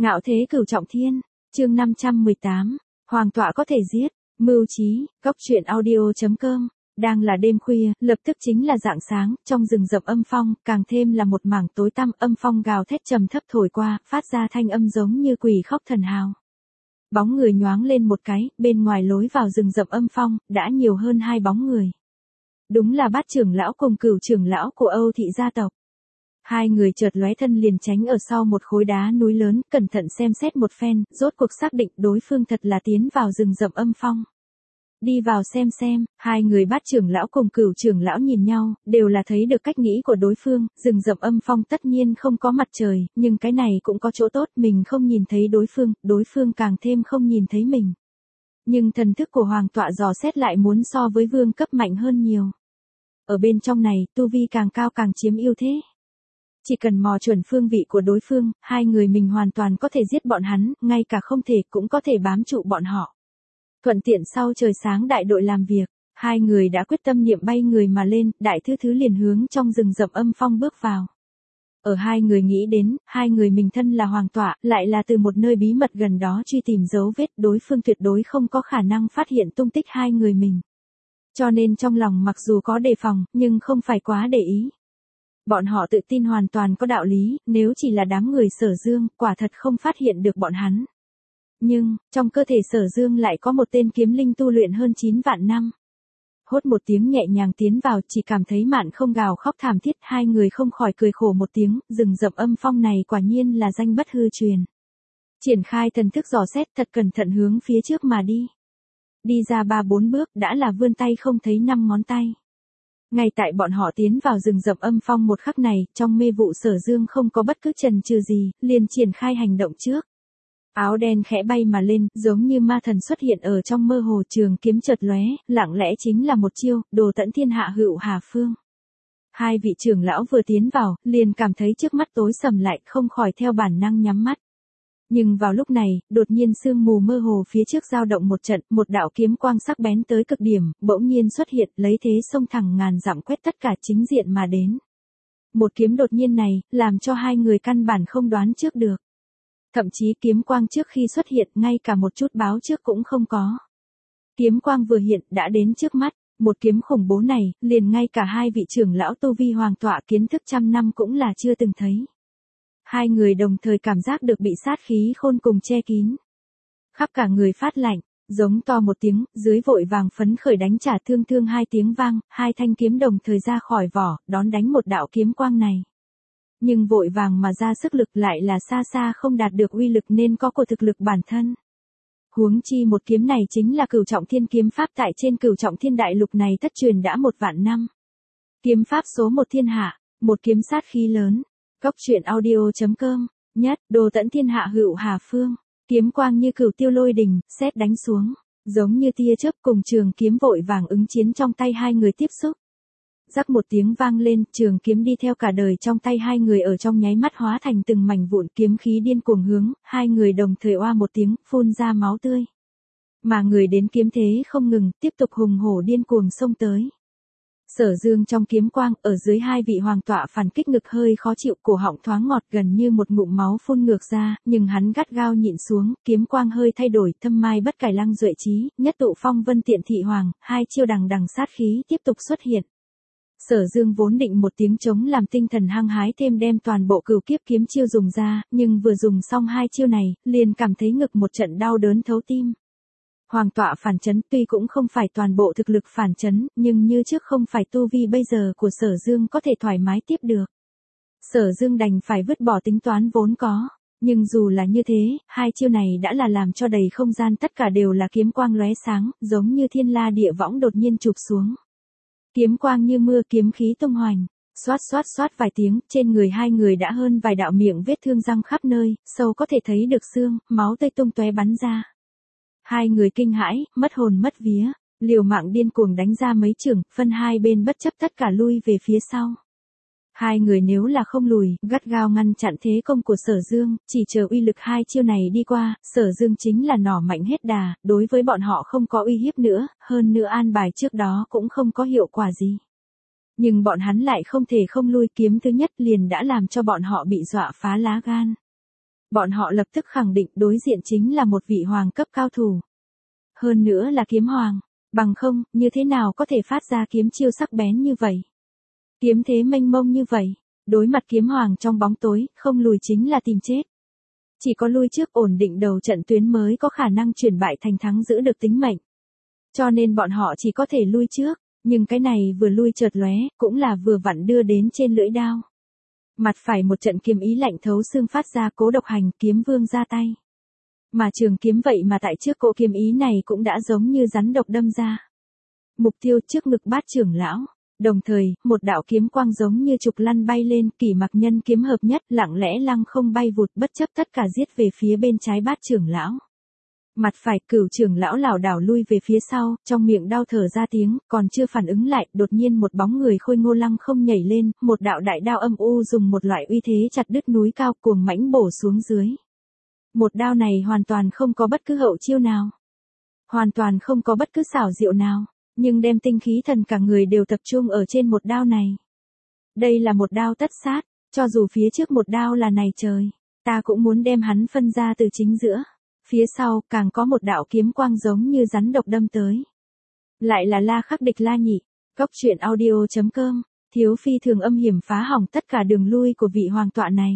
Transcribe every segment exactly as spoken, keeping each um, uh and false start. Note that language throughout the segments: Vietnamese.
Ngạo thế cửu trọng thiên, chương năm trăm mười tám, Hoàng tọa có thể giết, mưu trí, góc truyện audio chấm com. Đang là đêm khuya, lập tức chính là rạng sáng, trong rừng rậm âm phong, càng thêm là một mảng tối tăm, âm phong gào thét trầm thấp thổi qua, phát ra thanh âm giống như quỷ khóc thần hào. Bóng người nhoáng lên một cái, bên ngoài lối vào rừng rậm âm phong, đã nhiều hơn hai bóng người. Đúng là Bát trưởng lão cùng Cửu trưởng lão của Âu thị gia tộc. Hai người chợt lóe thân liền tránh ở sau một khối đá núi lớn, cẩn thận xem xét một phen, rốt cuộc xác định đối phương thật là tiến vào rừng rậm âm phong. Đi vào xem xem, hai người Bát trưởng lão cùng Cửu trưởng lão nhìn nhau, đều là thấy được cách nghĩ của đối phương, rừng rậm âm phong tất nhiên không có mặt trời, nhưng cái này cũng có chỗ tốt, mình không nhìn thấy đối phương, đối phương càng thêm không nhìn thấy mình. Nhưng thần thức của Hoàng tọa dò xét lại muốn so với vương cấp mạnh hơn nhiều. Ở bên trong này, tu vi càng cao càng chiếm ưu thế. Chỉ cần mò chuẩn phương vị của đối phương, hai người mình hoàn toàn có thể giết bọn hắn, ngay cả không thể cũng có thể bám trụ bọn họ. Thuận tiện sau trời sáng đại đội làm việc, hai người đã quyết tâm niệm bay người mà lên, đại thứ thứ liền hướng trong rừng rậm âm phong bước vào. Ở hai người nghĩ đến, hai người mình thân là hoàng tọa, lại là từ một nơi bí mật gần đó truy tìm dấu vết, đối phương tuyệt đối không có khả năng phát hiện tung tích hai người mình. Cho nên trong lòng mặc dù có đề phòng, nhưng không phải quá để ý. Bọn họ tự tin hoàn toàn có đạo lý, nếu chỉ là đám người Sở Dương, quả thật không phát hiện được bọn hắn. Nhưng, trong cơ thể Sở Dương lại có một tên kiếm linh tu luyện hơn chín vạn năm. Hốt một tiếng nhẹ nhàng tiến vào, chỉ cảm thấy Mạn Không gào khóc thảm thiết, hai người không khỏi cười khổ một tiếng, rừng rậm âm phong này quả nhiên là danh bất hư truyền. Triển khai thần thức dò xét thật cẩn thận hướng phía trước mà đi. Đi ra ba bốn bước đã là vươn tay không thấy năm ngón tay. Ngay tại bọn họ tiến vào rừng rậm âm phong một khắc này, trong mê vụ Sở Dương không có bất cứ chần chừ gì, liền triển khai hành động trước. Áo đen khẽ bay mà lên, giống như ma thần xuất hiện ở trong mơ hồ, trường kiếm chợt lóe, lặng lẽ chính là một chiêu, đồ tận thiên hạ hữu hà phương. Hai vị trưởng lão vừa tiến vào, liền cảm thấy trước mắt tối sầm lại, không khỏi theo bản năng nhắm mắt. Nhưng vào lúc này, đột nhiên sương mù mơ hồ phía trước dao động một trận, một đạo kiếm quang sắc bén tới cực điểm, bỗng nhiên xuất hiện, lấy thế xông thẳng ngàn dặm quét tất cả chính diện mà đến. Một kiếm đột nhiên này, làm cho hai người căn bản không đoán trước được. Thậm chí kiếm quang trước khi xuất hiện, ngay cả một chút báo trước cũng không có. Kiếm quang vừa hiện, đã đến trước mắt, một kiếm khủng bố này, liền ngay cả hai vị trưởng lão tu vi hoàng tọa kiến thức trăm năm cũng là chưa từng thấy. Hai người đồng thời cảm giác được bị sát khí khôn cùng che kín. Khắp cả người phát lạnh, giống to một tiếng, dưới vội vàng phấn khởi đánh trả thương thương hai tiếng vang, hai thanh kiếm đồng thời ra khỏi vỏ, đón đánh một đạo kiếm quang này. Nhưng vội vàng mà ra sức lực lại là xa xa không đạt được uy lực nên có của thực lực bản thân. Huống chi một kiếm này chính là Cửu trọng thiên kiếm pháp, tại trên Cửu trọng thiên đại lục này thất truyền đã một vạn năm. Kiếm pháp số một thiên hạ, một kiếm sát khí lớn. Góc truyện audio chấm com, nhất, đồ tận thiên hạ hữu hà phương, kiếm quang như cửu tiêu lôi đình, sét đánh xuống, giống như tia chớp cùng trường kiếm vội vàng ứng chiến trong tay hai người tiếp xúc. Rắc một tiếng vang lên, trường kiếm đi theo cả đời trong tay hai người ở trong nháy mắt hóa thành từng mảnh vụn, kiếm khí điên cuồng hướng, hai người đồng thời oa một tiếng, phun ra máu tươi. Mà người đến kiếm thế không ngừng, tiếp tục hùng hổ điên cuồng xông tới. Sở Dương trong kiếm quang, ở dưới hai vị hoàng tọa phản kích ngực hơi khó chịu, cổ họng thoáng ngọt gần như một ngụm máu phun ngược ra, nhưng hắn gắt gao nhịn xuống, kiếm quang hơi thay đổi, thâm mai bất cải lăng duệ trí, nhất tụ phong vân tiện thị hoàng, hai chiêu đằng đằng sát khí tiếp tục xuất hiện. Sở Dương vốn định một tiếng chống làm tinh thần hăng hái thêm đem toàn bộ cửu kiếp kiếm chiêu dùng ra, nhưng vừa dùng xong hai chiêu này, liền cảm thấy ngực một trận đau đớn thấu tim. Hoàng tọa phản chấn tuy cũng không phải toàn bộ thực lực phản chấn, nhưng như trước không phải tu vi bây giờ của Sở Dương có thể thoải mái tiếp được. Sở Dương đành phải vứt bỏ tính toán vốn có, nhưng dù là như thế, hai chiêu này đã là làm cho đầy không gian tất cả đều là kiếm quang lóe sáng, giống như thiên la địa võng đột nhiên chụp xuống. Kiếm quang như mưa, kiếm khí tung hoành, xoát xoát xoát vài tiếng, trên người hai người đã hơn vài đạo miệng vết thương răng khắp nơi, sâu có thể thấy được xương, máu tươi tung tóe bắn ra. Hai người kinh hãi, mất hồn mất vía, liều mạng điên cuồng đánh ra mấy chưởng, phân hai bên bất chấp tất cả lui về phía sau. Hai người nếu là không lùi, gắt gao ngăn chặn thế công của Sở Dương, chỉ chờ uy lực hai chiêu này đi qua, Sở Dương chính là nỏ mạnh hết đà, đối với bọn họ không có uy hiếp nữa, hơn nữa an bài trước đó cũng không có hiệu quả gì. Nhưng bọn hắn lại không thể không lui, kiếm thứ nhất liền đã làm cho bọn họ bị dọa phá lá gan. Bọn họ lập tức khẳng định đối diện chính là một vị hoàng cấp cao thủ. Hơn nữa là kiếm hoàng, bằng không, như thế nào có thể phát ra kiếm chiêu sắc bén như vậy. Kiếm thế mênh mông như vậy, đối mặt kiếm hoàng trong bóng tối, không lùi chính là tìm chết. Chỉ có lui trước ổn định đầu trận tuyến mới có khả năng chuyển bại thành thắng giữ được tính mệnh. Cho nên bọn họ chỉ có thể lui trước, nhưng cái này vừa lui chợt lóe, cũng là vừa vặn đưa đến trên lưỡi đao. Mặt phải một trận kiếm ý lạnh thấu xương phát ra, Cố Độc Hành kiếm vương ra tay. Mà trường kiếm vậy mà tại trước cỗ kiếm ý này cũng đã giống như rắn độc đâm ra. Mục tiêu trước ngực Bát trưởng lão, đồng thời, một đạo kiếm quang giống như trục lăn bay lên, Kỷ Mặc nhân kiếm hợp nhất, lặng lẽ lăng không bay vụt bất chấp tất cả giết về phía bên trái Bát trưởng lão. Mặt phải Cửu trưởng lão lảo đảo lui về phía sau, trong miệng đau thở ra tiếng, còn chưa phản ứng lại, đột nhiên một bóng người khôi ngô lăng không nhảy lên, một đạo đại đao âm u dùng một loại uy thế chặt đứt núi cao cuồng mãnh bổ xuống dưới. Một đao này hoàn toàn không có bất cứ hậu chiêu nào, hoàn toàn không có bất cứ xảo diệu nào, nhưng đem tinh khí thần cả người đều tập trung ở trên một đao này. Đây là một đao tất sát, cho dù phía trước một đao là này trời, ta cũng muốn đem hắn phân ra từ chính giữa. Phía sau, càng có một đạo kiếm quang giống như rắn độc đâm tới. Lại là La Khắc Địch La Nhị, Cốc Truyện Audio chấm com, thiếu phi thường âm hiểm phá hỏng tất cả đường lui của vị hoàng tọa này.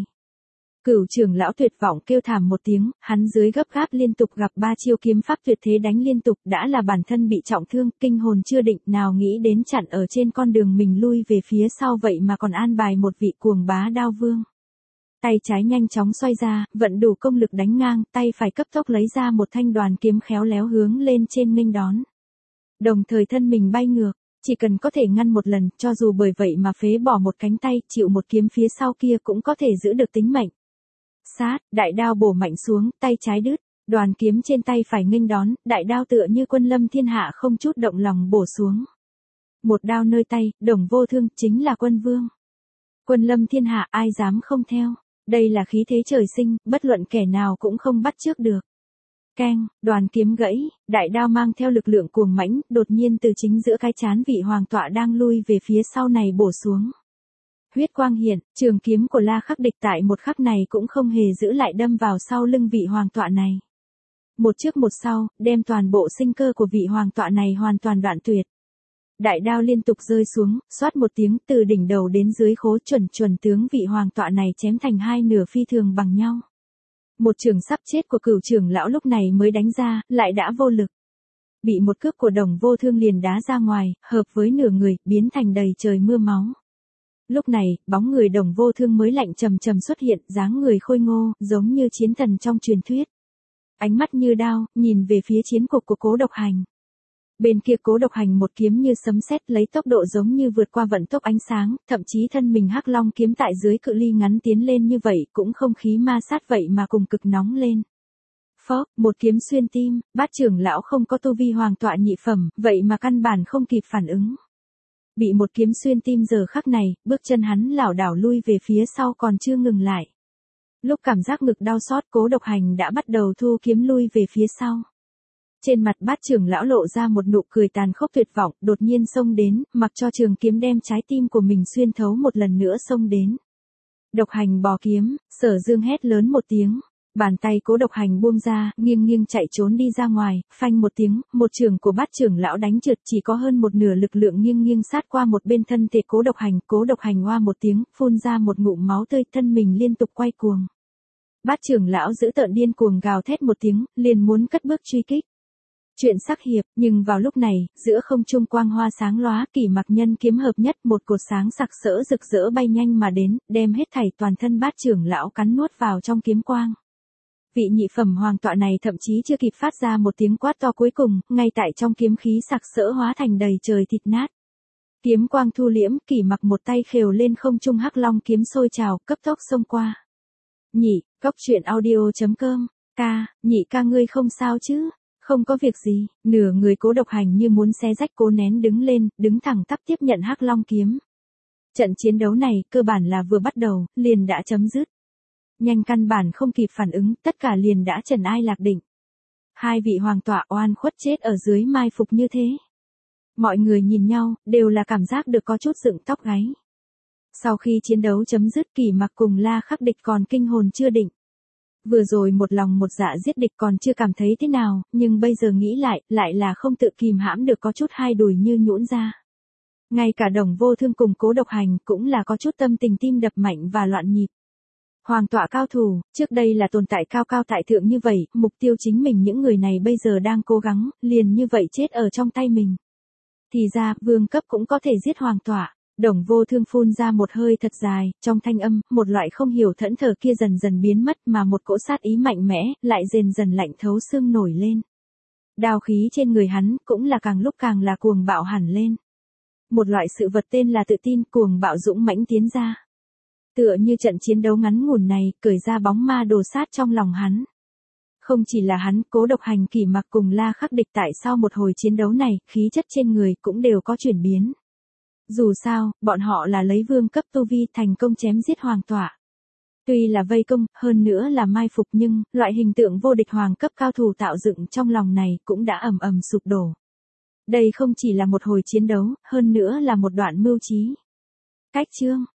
Cửu trưởng lão tuyệt vọng kêu thảm một tiếng, hắn dưới gấp gáp liên tục gặp ba chiêu kiếm pháp tuyệt thế đánh liên tục, đã là bản thân bị trọng thương, kinh hồn chưa định, nào nghĩ đến chặn ở trên con đường mình lui về phía sau vậy mà còn an bài một vị cuồng bá đao vương. Tay trái nhanh chóng xoay ra, vận đủ công lực đánh ngang, tay phải cấp tốc lấy ra một thanh đoàn kiếm khéo léo hướng lên trên nghênh đón. Đồng thời thân mình bay ngược, chỉ cần có thể ngăn một lần, cho dù bởi vậy mà phế bỏ một cánh tay, chịu một kiếm phía sau kia cũng có thể giữ được tính mệnh. Sát, đại đao bổ mạnh xuống, tay trái đứt, đoàn kiếm trên tay phải nghênh đón, đại đao tựa như quân lâm thiên hạ không chút động lòng bổ xuống. Một đao nơi tay, Đồng Vô Thương, chính là quân vương. Quân lâm thiên hạ ai dám không theo. Đây là khí thế trời sinh, bất luận kẻ nào cũng không bắt chước được. Keng, đoàn kiếm gãy, đại đao mang theo lực lượng cuồng mãnh, đột nhiên từ chính giữa cái trán vị hoàng tọa đang lui về phía sau này bổ xuống. Huyết quang hiện, trường kiếm của La Khắc Địch tại một khắc này cũng không hề giữ lại đâm vào sau lưng vị hoàng tọa này. Một trước một sau, đem toàn bộ sinh cơ của vị hoàng tọa này hoàn toàn đoạn tuyệt. Đại đao liên tục rơi xuống, xoát một tiếng, từ đỉnh đầu đến dưới khố chuẩn chuẩn tướng vị hoàng tọa này chém thành hai nửa phi thường bằng nhau. Một trường sắp chết của Cửu trưởng lão lúc này mới đánh ra, lại đã vô lực. Bị một cước của Đồng Vô Thương liền đá ra ngoài, hợp với nửa người, biến thành đầy trời mưa máu. Lúc này, bóng người Đồng Vô Thương mới lạnh trầm trầm xuất hiện, dáng người khôi ngô, giống như chiến thần trong truyền thuyết. Ánh mắt như đao, nhìn về phía chiến cục của Cố Độc Hành. Bên kia Cố Độc Hành một kiếm như sấm sét lấy tốc độ giống như vượt qua vận tốc ánh sáng, thậm chí thân mình hắc long kiếm tại dưới cự ly ngắn tiến lên như vậy cũng không khí ma sát vậy mà cùng cực nóng lên. Phốc, một kiếm xuyên tim, Bát trưởng lão không có tu vi hoàng tọa nhị phẩm, vậy mà căn bản không kịp phản ứng. Bị một kiếm xuyên tim giờ khắc này, bước chân hắn lảo đảo lui về phía sau còn chưa ngừng lại. Lúc cảm giác ngực đau xót, Cố Độc Hành đã bắt đầu thu kiếm lui về phía sau. Trên mặt Bát trưởng lão lộ ra một nụ cười tàn khốc tuyệt vọng, đột nhiên xông đến, mặc cho trường kiếm đem trái tim của mình xuyên thấu một lần nữa xông đến. Độc Hành bò kiếm, Sở Dương hét lớn một tiếng, bàn tay Cố Độc Hành buông ra, nghiêng nghiêng chạy trốn đi ra ngoài, phanh một tiếng, một trường của Bát trưởng lão đánh trượt, chỉ có hơn một nửa lực lượng nghiêng nghiêng sát qua một bên thân thể Cố Độc Hành, Cố Độc Hành oa một tiếng, phun ra một ngụm máu tươi, thân mình liên tục quay cuồng. Bát trưởng lão giữ tợn điên cuồng gào thét một tiếng, liền muốn cất bước truy kích. Chuyện sắc hiệp, nhưng vào lúc này, giữa không trung quang hoa sáng lóa, Kỷ Mặc nhân kiếm hợp nhất, một cột sáng sặc sỡ rực rỡ bay nhanh mà đến, đem hết thảy toàn thân Bát trưởng lão cắn nuốt vào trong kiếm quang. Vị nhị phẩm hoàng tọa này thậm chí chưa kịp phát ra một tiếng quát to cuối cùng, ngay tại trong kiếm khí sặc sỡ hóa thành đầy trời thịt nát. Kiếm quang thu liễm, Kỷ Mặc một tay khều lên không trung hắc long kiếm sôi trào, cấp tốc xông qua. Nhị, Cốc Truyện Audio chấm com, ca, nhị ca ngươi không sao chứ? Không có việc gì, nửa người Cố Độc Hành như muốn xé rách cố nén đứng lên, đứng thẳng tắp tiếp nhận hắc long kiếm. Trận chiến đấu này, cơ bản là vừa bắt đầu, liền đã chấm dứt. Nhanh căn bản không kịp phản ứng, tất cả liền đã trần ai lạc định. Hai vị hoàng tọa oan khuất chết ở dưới mai phục như thế. Mọi người nhìn nhau, đều là cảm giác được có chút dựng tóc gáy. Sau khi chiến đấu chấm dứt, Kỷ Mặc cùng La Khắc Địch còn kinh hồn chưa định. Vừa rồi một lòng một dạ giết địch còn chưa cảm thấy thế nào, nhưng bây giờ nghĩ lại, lại là không tự kìm hãm được có chút hai đùi như nhũn ra. Ngay cả Đồng Vô Thương cùng Cố Độc Hành cũng là có chút tâm tình tim đập mạnh và loạn nhịp. Hoàng tọa cao thủ, trước đây là tồn tại cao cao tại thượng như vậy, mục tiêu chính mình những người này bây giờ đang cố gắng, liền như vậy chết ở trong tay mình. Thì ra, vương cấp cũng có thể giết hoàng tọa. Đồng Vô Thương phun ra một hơi thật dài, trong thanh âm, một loại không hiểu thẫn thờ kia dần dần biến mất mà một cỗ sát ý mạnh mẽ, lại dần dần lạnh thấu xương nổi lên. Đao khí trên người hắn, cũng là càng lúc càng là cuồng bạo hẳn lên. Một loại sự vật tên là tự tin cuồng bạo dũng mãnh tiến ra. Tựa như trận chiến đấu ngắn ngủn này, cởi ra bóng ma đồ sát trong lòng hắn. Không chỉ là hắn, Cố Độc Hành, Kỷ Mặc cùng La Khắc Địch tại sau một hồi chiến đấu này, khí chất trên người cũng đều có chuyển biến. Dù sao, bọn họ là lấy vương cấp tu vi thành công chém giết hoàng tọa. Tuy là vây công, hơn nữa là mai phục nhưng, loại hình tượng vô địch hoàng cấp cao thủ tạo dựng trong lòng này cũng đã ầm ầm sụp đổ. Đây không chỉ là một hồi chiến đấu, hơn nữa là một đoạn mưu trí. Cách chương